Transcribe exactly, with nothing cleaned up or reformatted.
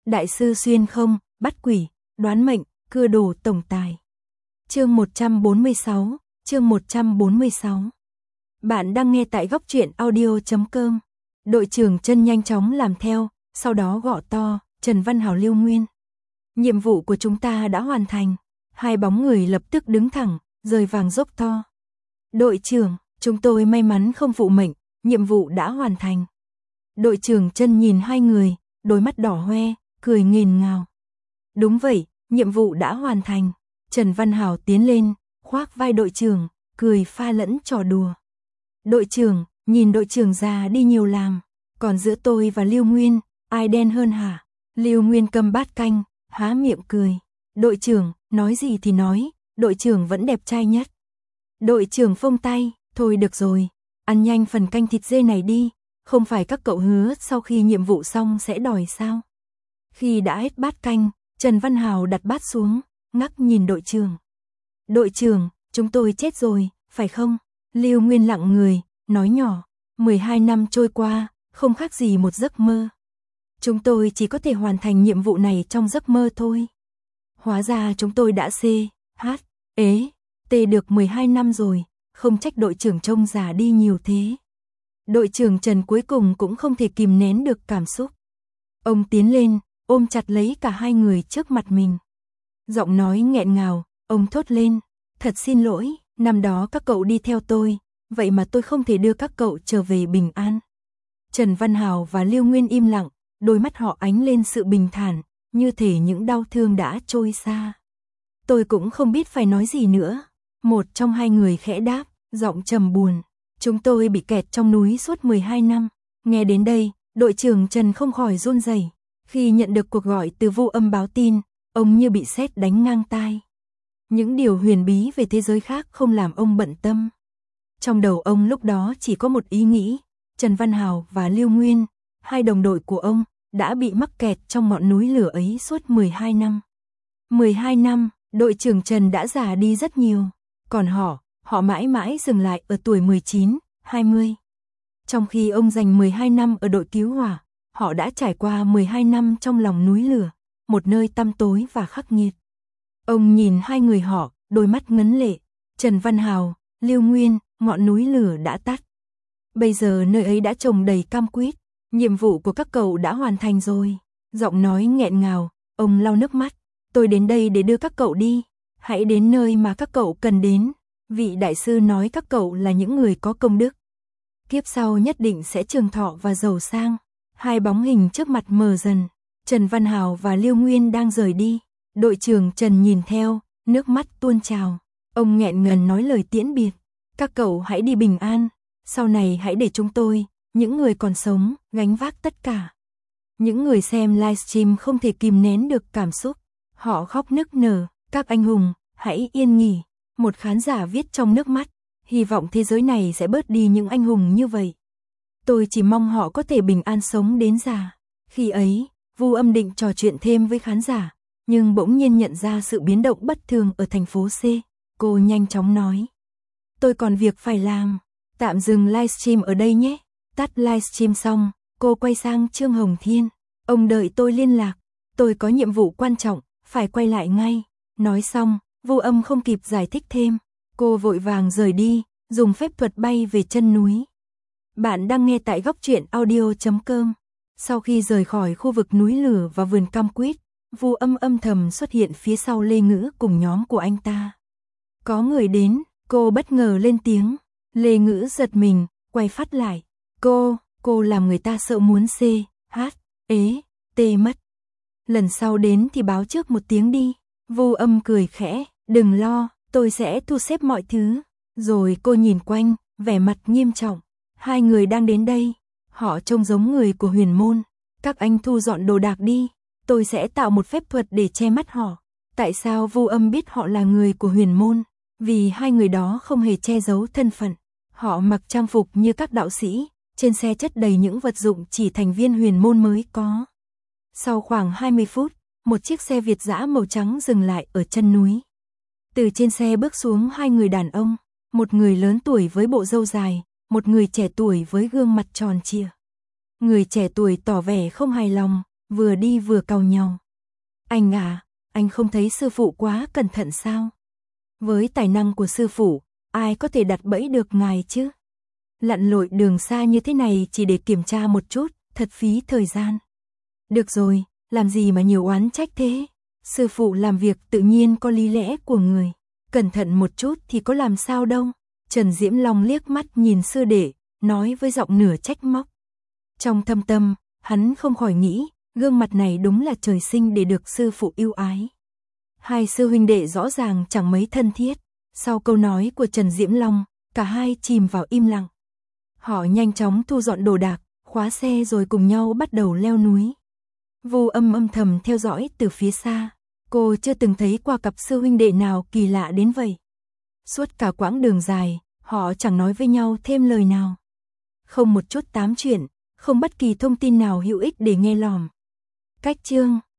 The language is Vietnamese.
Đại sư xuyên không, bắt quỷ, đoán mệnh, cưa đồ tổng tài. Chương một trăm bốn mươi sáu, chương một trăm bốn mươi sáu. Bạn đang nghe tại góc truyện audio chấm com. Đội trưởng Trân nhanh chóng làm theo, sau đó gọi to, Trần Văn Hảo, Lưu Nguyên. Nhiệm vụ của chúng ta đã hoàn thành. Hai bóng người lập tức đứng thẳng, rời vàng dốc to. Đội trưởng, chúng tôi may mắn không phụ mệnh, nhiệm vụ đã hoàn thành. Đội trưởng Trân nhìn hai người, đôi mắt đỏ hoe, cười nghìn ngào. Đúng vậy, nhiệm vụ đã hoàn thành. Trần Văn Hảo tiến lên, khoác vai đội trưởng, cười pha lẫn trò đùa. Đội trưởng, nhìn đội trưởng già đi nhiều làm, còn giữa tôi và Lưu Nguyên, ai đen hơn hả? Lưu Nguyên cầm bát canh, há miệng cười. Đội trưởng, nói gì thì nói, đội trưởng vẫn đẹp trai nhất. Đội trưởng phông tay, thôi được rồi, ăn nhanh phần canh thịt dê này đi, không phải các cậu hứa sau khi nhiệm vụ xong sẽ đòi sao? Khi đã hết bát canh, Trần Văn Hảo đặt bát xuống, ngắc nhìn đội trưởng. Đội trưởng, chúng tôi chết rồi, phải không? Lưu Nguyên lặng người, nói nhỏ, mười hai năm trôi qua, không khác gì một giấc mơ. Chúng tôi chỉ có thể hoàn thành nhiệm vụ này trong giấc mơ thôi. Hóa ra chúng tôi đã C, H, ế, T được mười hai năm rồi, không trách đội trưởng trông già đi nhiều thế. Đội trưởng Trần cuối cùng cũng không thể kìm nén được cảm xúc. Ông tiến lên, ôm chặt lấy cả hai người trước mặt mình. Giọng nói nghẹn ngào, ông thốt lên, thật xin lỗi, năm đó các cậu đi theo tôi, vậy mà tôi không thể đưa các cậu trở về bình an. Trần Văn Hảo và Lưu Nguyên im lặng, đôi mắt họ ánh lên sự bình thản, như thể những đau thương đã trôi xa. Tôi cũng không biết phải nói gì nữa. Một trong hai người khẽ đáp, giọng trầm buồn. Chúng tôi bị kẹt trong núi suốt mười hai năm. Nghe đến đây, đội trưởng Trần không khỏi run rẩy. Khi nhận được cuộc gọi từ Vu Âm báo tin, ông như bị sét đánh ngang tai. Những điều huyền bí về thế giới khác không làm ông bận tâm. Trong đầu ông lúc đó chỉ có một ý nghĩ, Trần Văn Hảo và Lưu Nguyên, hai đồng đội của ông, đã bị mắc kẹt trong ngọn núi lửa ấy suốt mười hai năm. mười hai năm, đội trưởng Trần đã già đi rất nhiều, còn họ, họ mãi mãi dừng lại ở tuổi mười chín, hai mươi. Trong khi ông dành mười hai năm ở đội cứu hỏa, họ đã trải qua mười hai năm trong lòng núi lửa, một nơi tăm tối và khắc nghiệt. Ông nhìn hai người họ, đôi mắt ngấn lệ. Trần Văn Hảo, Lưu Nguyên, ngọn núi lửa đã tắt. Bây giờ nơi ấy đã trồng đầy cam quýt. Nhiệm vụ của các cậu đã hoàn thành rồi. Giọng nói nghẹn ngào, ông lau nước mắt. Tôi đến đây để đưa các cậu đi. Hãy đến nơi mà các cậu cần đến. Vị đại sư nói các cậu là những người có công đức. Kiếp sau nhất định sẽ trường thọ và giàu sang. Hai bóng hình trước mặt mờ dần. Trần Văn Hảo và Lưu Nguyên đang rời đi. Đội trưởng Trần nhìn theo, nước mắt tuôn trào. Ông nghẹn ngần nói lời tiễn biệt. Các cậu hãy đi bình an. Sau này hãy để chúng tôi, những người còn sống, gánh vác tất cả. Những người xem livestream không thể kìm nén được cảm xúc. Họ khóc nức nở. Các anh hùng, hãy yên nghỉ. Một khán giả viết trong nước mắt. Hy vọng thế giới này sẽ bớt đi những anh hùng như vậy. Tôi chỉ mong họ có thể bình an sống đến già. Khi ấy, Vu Âm định trò chuyện thêm với khán giả, nhưng bỗng nhiên nhận ra sự biến động bất thường ở thành phố C. Cô nhanh chóng nói. Tôi còn việc phải làm. Tạm dừng livestream ở đây nhé. Tắt livestream xong, cô quay sang Trương Hồng Thiên. Ông đợi tôi liên lạc. Tôi có nhiệm vụ quan trọng, phải quay lại ngay. Nói xong, Vu Âm không kịp giải thích thêm. Cô vội vàng rời đi, dùng phép thuật bay về chân núi. Bạn đang nghe tại góc truyện audio chấm com. Sau khi rời khỏi khu vực núi lửa và vườn cam quýt, Vu Âm âm thầm xuất hiện phía sau Lê Ngữ cùng nhóm của anh ta. Có người đến, cô bất ngờ lên tiếng. Lê Ngữ giật mình, quay phát lại. Cô, cô làm người ta sợ muốn C, H, ế, T mất. Lần sau đến thì báo trước một tiếng đi. Vu Âm cười khẽ, đừng lo, tôi sẽ thu xếp mọi thứ. Rồi cô nhìn quanh, vẻ mặt nghiêm trọng. Hai người đang đến đây. Họ trông giống người của Huyền Môn. Các anh thu dọn đồ đạc đi. Tôi sẽ tạo một phép thuật để che mắt họ. Tại sao Vu Âm biết họ là người của Huyền Môn? Vì hai người đó không hề che giấu thân phận. Họ mặc trang phục như các đạo sĩ. Trên xe chất đầy những vật dụng chỉ thành viên Huyền Môn mới có. Sau khoảng hai mươi phút, một chiếc xe Việt dã màu trắng dừng lại ở chân núi. Từ trên xe bước xuống hai người đàn ông. Một người lớn tuổi với bộ râu dài, một người trẻ tuổi với gương mặt tròn trịa. Người trẻ tuổi tỏ vẻ không hài lòng, vừa đi vừa càu nhàu. Anh à, anh không thấy sư phụ quá cẩn thận sao? Với tài năng của sư phụ, ai có thể đặt bẫy được ngài chứ? Lặn lội đường xa như thế này chỉ để kiểm tra một chút, thật phí thời gian. Được rồi, làm gì mà nhiều oán trách thế? Sư phụ làm việc tự nhiên có lý lẽ của người. Cẩn thận một chút thì có làm sao đâu. Trần Diễm Long liếc mắt nhìn sư đệ, nói với giọng nửa trách móc. Trong thâm tâm, hắn không khỏi nghĩ, gương mặt này đúng là trời sinh để được sư phụ yêu ái. Hai sư huynh đệ rõ ràng chẳng mấy thân thiết. Sau câu nói của Trần Diễm Long, cả hai chìm vào im lặng. Họ nhanh chóng thu dọn đồ đạc, khóa xe rồi cùng nhau bắt đầu leo núi. Vô Âm âm thầm theo dõi từ phía xa. Cô chưa từng thấy qua cặp sư huynh đệ nào kỳ lạ đến vậy. Suốt cả quãng đường dài, họ chẳng nói với nhau thêm lời nào. Không một chút tám chuyện, không bất kỳ thông tin nào hữu ích để nghe lỏm. Cách chương